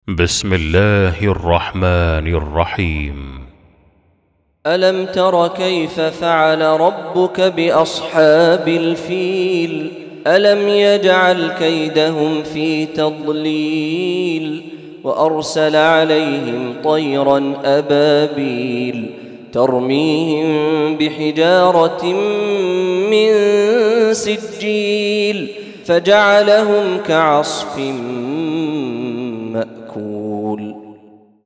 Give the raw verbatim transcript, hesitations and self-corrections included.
بسم الله الرحمن الرحيم. ألم تر كيف فعل ربك بأصحاب الفيل؟ ألم يجعل كيدهم في تضليل وأرسل عليهم طيرا أبابيل ترميهم بحجارة من سجيل فجعلهم كعصف